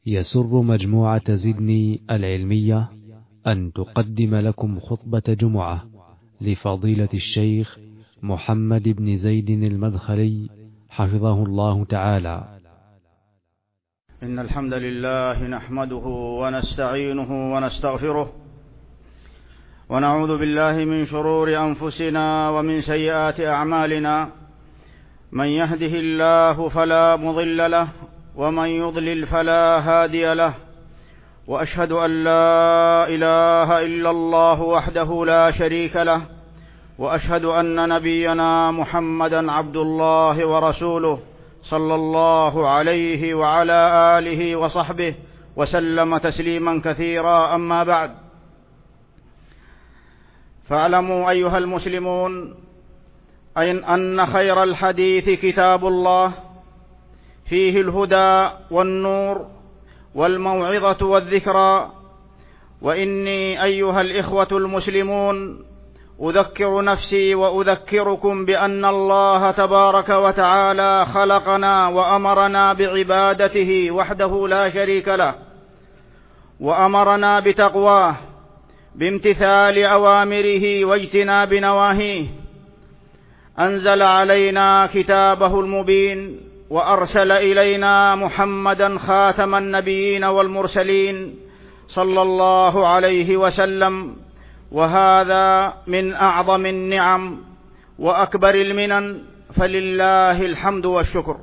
يسر مجموعة زدني العلمية أن تقدم لكم خطبة جمعة لفضيلة الشيخ محمد بن زيد المدخلي حفظه الله تعالى. إن الحمد لله نحمده ونستعينه ونستغفره ونعوذ بالله من شرور أنفسنا ومن سيئات أعمالنا. من يهده الله فلا مضل له ومن يضلل فلا هادي له، وأشهد أن لا إله إلا الله وحده لا شريك له، وأشهد أن نبينا محمدا عبد الله ورسوله صلى الله عليه وعلى آله وصحبه وسلم تسليما كثيرا. أما بعد، فاعلموا أيها المسلمون أن خير الحديث كتاب الله، فيه الهدى والنور والموعظة والذكرى. وإني أيها الإخوة المسلمون أذكر نفسي وأذكركم بأن الله تبارك وتعالى خلقنا وأمرنا بعبادته وحده لا شريك له، وأمرنا بتقواه بامتثال أوامره واجتناب نواهيه. أنزل علينا كتابه المبين، وأرسل إلينا محمدا خاتم النبيين والمرسلين صلى الله عليه وسلم، وهذا من أعظم النعم وأكبر المنن، فلله الحمد والشكر.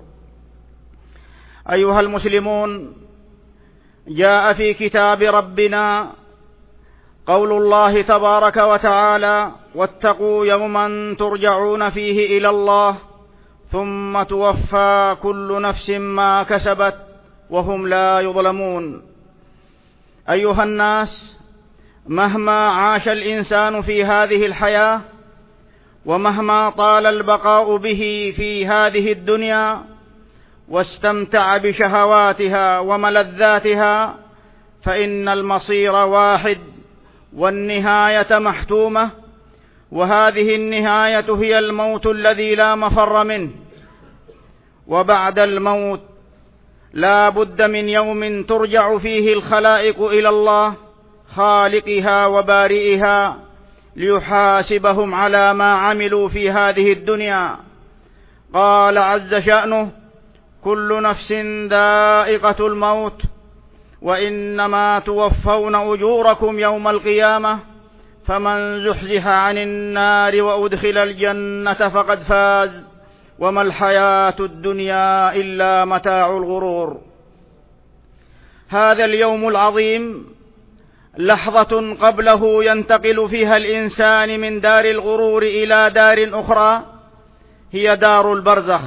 أيها المسلمون، جاء في كتاب ربنا قول الله تبارك وتعالى: واتقوا يوما ترجعون فيه إلى الله ثم توفى كل نفس ما كسبت وهم لا يظلمون. أيها الناس، مهما عاش الإنسان في هذه الحياة، ومهما طال البقاء به في هذه الدنيا، واستمتع بشهواتها وملذاتها، فإن المصير واحد والنهاية محتومة، وهذه النهاية هي الموت الذي لا مفر منه. وبعد الموت لا بد من يوم ترجع فيه الخلائق إلى الله خالقها وبارئها ليحاسبهم على ما عملوا في هذه الدنيا. قال عز شأنه: كل نفس ذائقة الموت وإنما توفون أجوركم يوم القيامة فمن زحزح عن النار وأدخل الجنة فقد فاز وما الحياة الدنيا إلا متاع الغرور. هذا اليوم العظيم لحظة قبله ينتقل فيها الإنسان من دار الغرور إلى دار أخرى، هي دار البرزخ،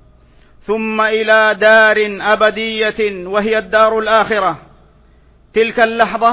ثم إلى دار أبدية وهي الدار الآخرة. تلك اللحظة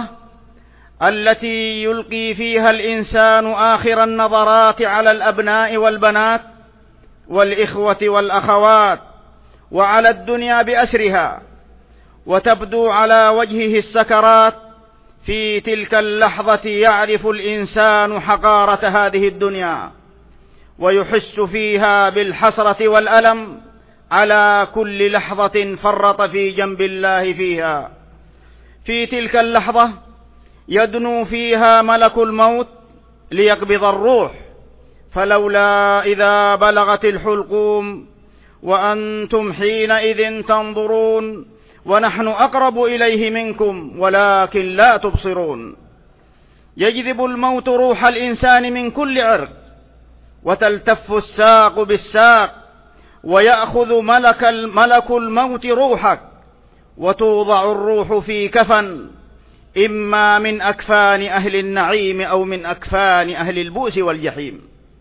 التي يلقي فيها الإنسان آخر النظرات على الأبناء والبنات والإخوة والأخوات وعلى الدنيا بأسرها، وتبدو على وجهه السكرات. في تلك اللحظة يعرف الإنسان حقارة هذه الدنيا، ويحس فيها بالحسرة والألم على كل لحظة فرط في جنب الله فيها. في تلك اللحظة يدنو فيها ملك الموت ليقبض الروح، فلولا إذا بلغت الحلقوم وأنتم حينئذ تنظرون ونحن أقرب إليه منكم ولكن لا تبصرون. يجذب الموت روح الإنسان من كل عرق، وتلتف الساق بالساق، ويأخذ ملك الموت روحك، وتوضع الروح في كفن، إما من أكفان أهل النعيم أو من أكفان أهل البؤس والجحيم.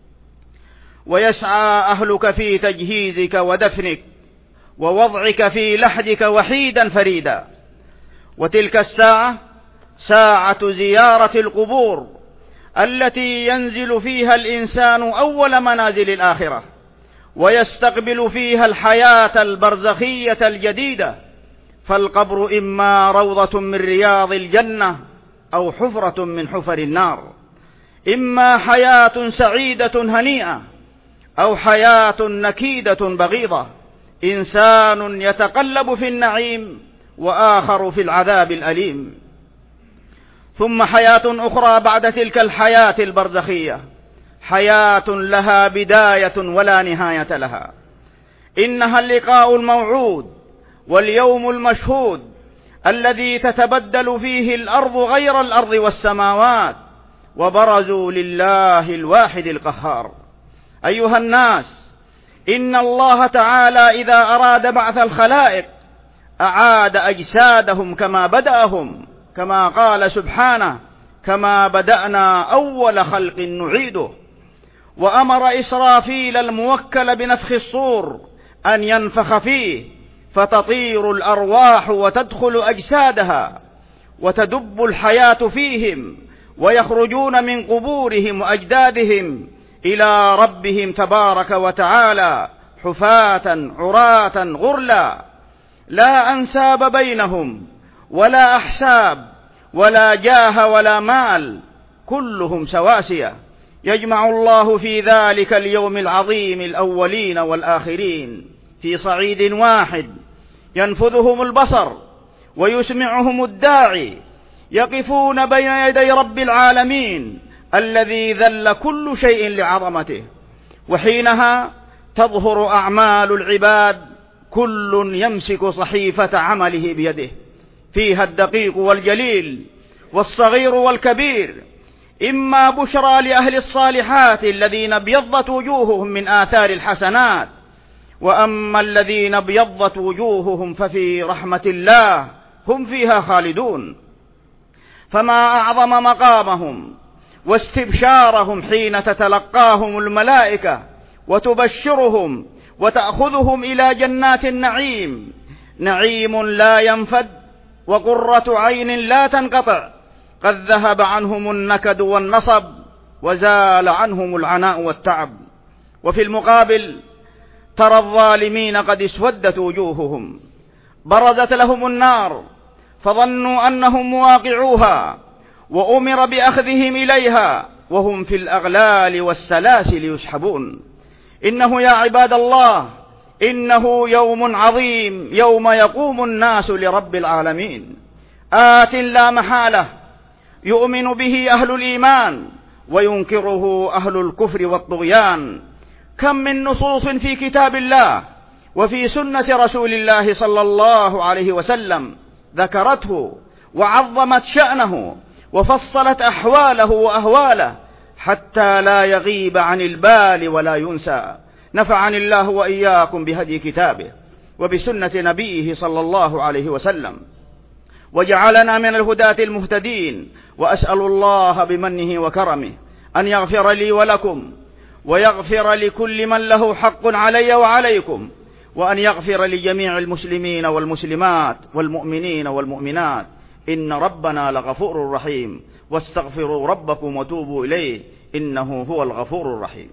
ويسعى أهلك في تجهيزك ودفنك ووضعك في لحدك وحيدا فريدا. وتلك الساعة ساعة زيارة القبور التي ينزل فيها الإنسان أول منازل الآخرة، ويستقبل فيها الحياة البرزخية الجديدة. فالقبر إما روضة من رياض الجنة أو حفرة من حفر النار، إما حياة سعيدة هنيئة أو حياة نكيدة بغيضة. إنسان يتقلب في النعيم وآخر في العذاب الأليم. ثم حياة أخرى بعد تلك الحياة البرزخية، حياة لها بداية ولا نهاية لها، إنها اللقاء الموعود واليوم المشهود الذي تتبدل فيه الأرض غير الأرض والسماوات، وبرزوا لله الواحد القهار. أيها الناس، إن الله تعالى إذا أراد بعث الخلائق أعاد أجسادهم كما بدأهم، كما قال سبحانه: كما بدأنا أول خلق نعيده. وأمر إسرافيل الموكل بنفخ الصور أن ينفخ فيه، فتطير الأرواح وتدخل أجسادها، وتدب الحياة فيهم، ويخرجون من قبورهم وأجدادهم إلى ربهم تبارك وتعالى حفاة عراة غرلا، لا أنساب بينهم ولا أحساب ولا جاه ولا مال، كلهم سواسية. يجمع الله في ذلك اليوم العظيم الأولين والآخرين في صعيد واحد، ينفذهم البصر ويسمعهم الداعي، يقفون بين يدي رب العالمين الذي ذل كل شيء لعظمته. وحينها تظهر أعمال العباد، كل يمسك صحيفة عمله بيده، فيها الدقيق والجليل والصغير والكبير، إما بشرى لأهل الصالحات الذين ابيضت وجوههم من آثار الحسنات، وأما الذين ابيضت وجوههم ففي رحمة الله هم فيها خالدون. فما أعظم مقامهم واستبشارهم حين تتلقاهم الملائكة وتبشرهم وتأخذهم إلى جنات النعيم، نعيم لا ينفد وقرة عين لا تنقطع، قد ذهب عنهم النكد والنصب وزال عنهم العناء والتعب. وفي المقابل ترى الظالمين قد اسودت وجوههم، برزت لهم النار فظنوا أنهم مواقعوها، وأمر بأخذهم إليها وهم في الأغلال والسلاسل يسحبون. إنه يا عباد الله، إنه يوم عظيم، يوم يقوم الناس لرب العالمين، آت لا محالة، يؤمن به أهل الإيمان وينكره أهل الكفر والطغيان. كم من نصوص في كتاب الله وفي سنة رسول الله صلى الله عليه وسلم ذكرته وعظمت شأنه وفصلت أحواله وأهواله حتى لا يغيب عن البال ولا ينسى. نفعني الله وإياكم بهدي كتابه وبسنة نبيه صلى الله عليه وسلم، وجعلنا من الهداة المهتدين. وأسأل الله بمنه وكرمه أن يغفر لي ولكم، ويغفر لكل من له حق علي وعليكم، وأن يغفر لجميع المسلمين والمسلمات والمؤمنين والمؤمنات، إن ربنا لغفور رحيم. واستغفروا ربكم وتوبوا إليه، إنه هو الغفور الرحيم.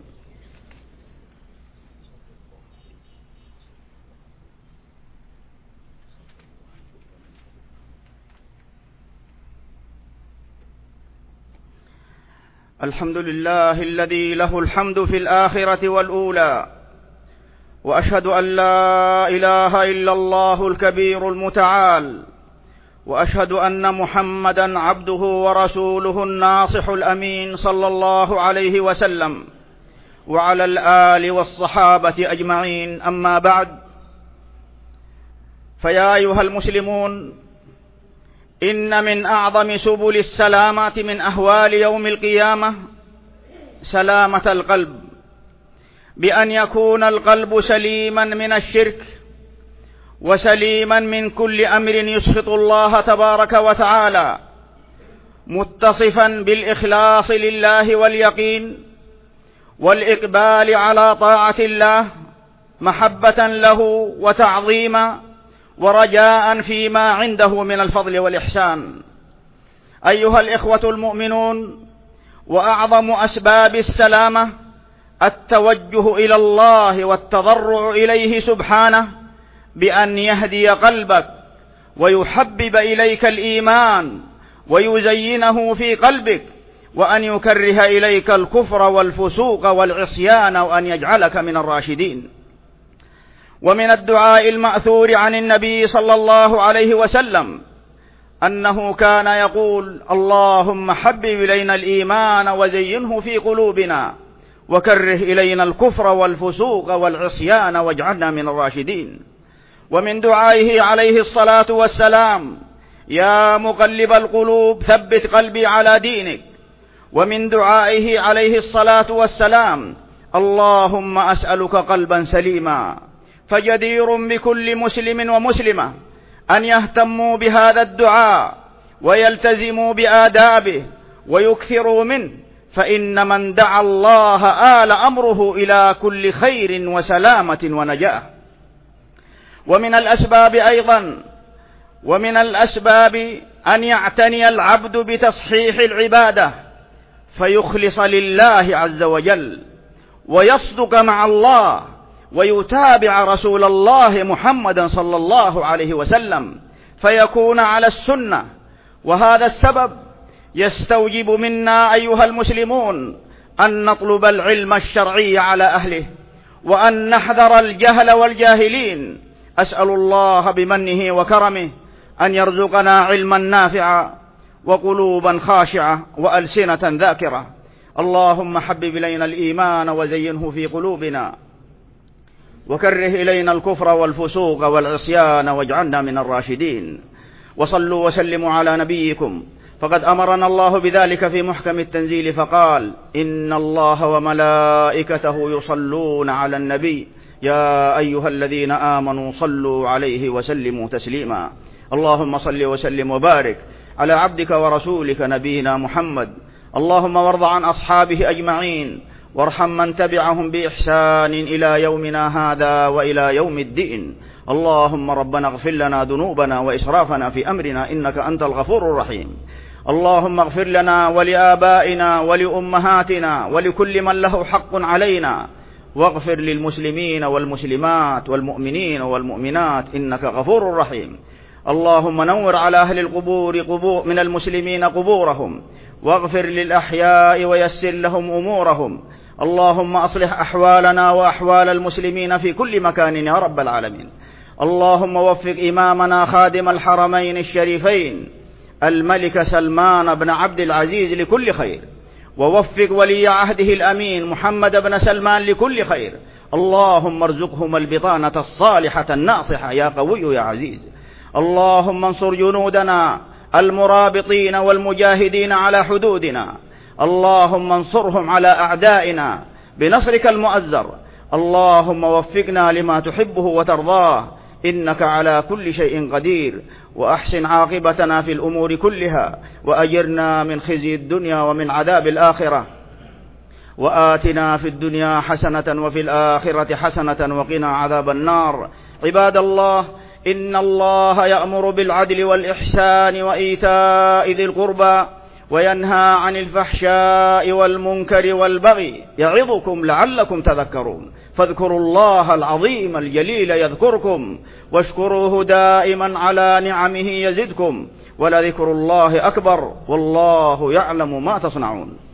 الحمد لله الذي له الحمد في الآخرة والأولى، وأشهد أن لا إله إلا الله الكبير المتعال، وأشهد أن محمدا عبده ورسوله الناصح الأمين صلى الله عليه وسلم، وعلى الآل والصحابة أجمعين. أما بعد، فيا أيها المسلمون، إن من أعظم سبل السلامة من أهوال يوم القيامة سلامة القلب، بأن يكون القلب سليما من الشرك وسليما من كل أمر يسخط الله تبارك وتعالى، متصفا بالإخلاص لله واليقين والإقبال على طاعة الله، محبة له وتعظيما ورجاء فيما عنده من الفضل والإحسان. أيها الإخوة المؤمنون، وأعظم أسباب السلامة التوجه إلى الله والتضرع إليه سبحانه بأن يهدي قلبك ويحبب إليك الإيمان ويزينه في قلبك، وأن يكره إليك الكفر والفسوق والعصيان، وأن يجعلك من الراشدين. ومن الدعاء المأثور عن النبي صلى الله عليه وسلم أنه كان يقول: اللهم حبب إلينا الإيمان وزينه في قلوبنا وكره إلينا الكفر والفسوق والعصيان واجعلنا من الراشدين. ومن دعائه عليه الصلاة والسلام: يا مقلب القلوب ثبت قلبي على دينك. ومن دعائه عليه الصلاة والسلام: اللهم أسألك قلبا سليما. فجدير بكل مسلم ومسلمة أن يهتموا بهذا الدعاء ويلتزموا بآدابه ويكثروا منه، فإن من دعا الله آل أمره إلى كل خير وسلامة ونجاة. ومن الأسباب أن يعتني العبد بتصحيح العبادة فيخلص لله عز وجل ويصدق مع الله ويتابع رسول الله محمدا صلى الله عليه وسلم فيكون على السنة. وهذا السبب يستوجب منا أيها المسلمون أن نطلب العلم الشرعي على أهله وأن نحذر الجهل والجاهلين. أسأل الله بمنه وكرمه أن يرزقنا علما نافعا وقلوبا خاشعة وألسنة ذاكرة. اللهم حبب إلينا الإيمان وزينه في قلوبنا وكره إلينا الكفر والفسوق والعصيان واجعلنا من الراشدين. وصلوا وسلموا على نبيكم، فقد أمرنا الله بذلك في محكم التنزيل فقال: إن الله وملائكته يصلون على النبي يا أيها الذين آمنوا صلوا عليه وسلموا تسليما. اللهم صل وسلم وبارك على عبدك ورسولك نبينا محمد. اللهم وارض عن أصحابه أجمعين وارحم من تبعهم بإحسان إلى يومنا هذا وإلى يوم الدين. اللهم ربنا اغفر لنا ذنوبنا وإسرافنا في أمرنا إنك أنت الغفور الرحيم. اللهم اغفر لنا ولآبائنا ولأمهاتنا ولكل من له حق علينا، واغفر للمسلمين والمسلمات والمؤمنين والمؤمنات إنك غفور رحيم. اللهم نور على أهل القبور من المسلمين قبورهم، واغفر للأحياء ويسر لهم أمورهم. اللهم أصلح أحوالنا وأحوال المسلمين في كل مكان يا رب العالمين. اللهم وفق إمامنا خادم الحرمين الشريفين الملك سلمان بن عبد العزيز لكل خير، ووفق ولي عهده الأمين محمد بن سلمان لكل خير. اللهم ارزقهم البطانة الصالحة الناصحة يا قوي يا عزيز. اللهم انصر جنودنا المرابطين والمجاهدين على حدودنا. اللهم انصرهم على أعدائنا بنصرك المؤزر. اللهم وفقنا لما تحبه وترضاه إنك على كل شيء قدير، وأحسن عاقبتنا في الأمور كلها، وأجرنا من خزي الدنيا ومن عذاب الآخرة، وآتنا في الدنيا حسنة وفي الآخرة حسنة وقنا عذاب النار. عباد الله، إن الله يأمر بالعدل والإحسان وإيتاء ذي القربى وينهى عن الفحشاء والمنكر والبغي يعظكم لعلكم تذكرون. فاذكروا الله العظيم الجليل يذكركم، واشكروه دائما على نعمه يزدكم، ولذكر الله أكبر والله يعلم ما تصنعون.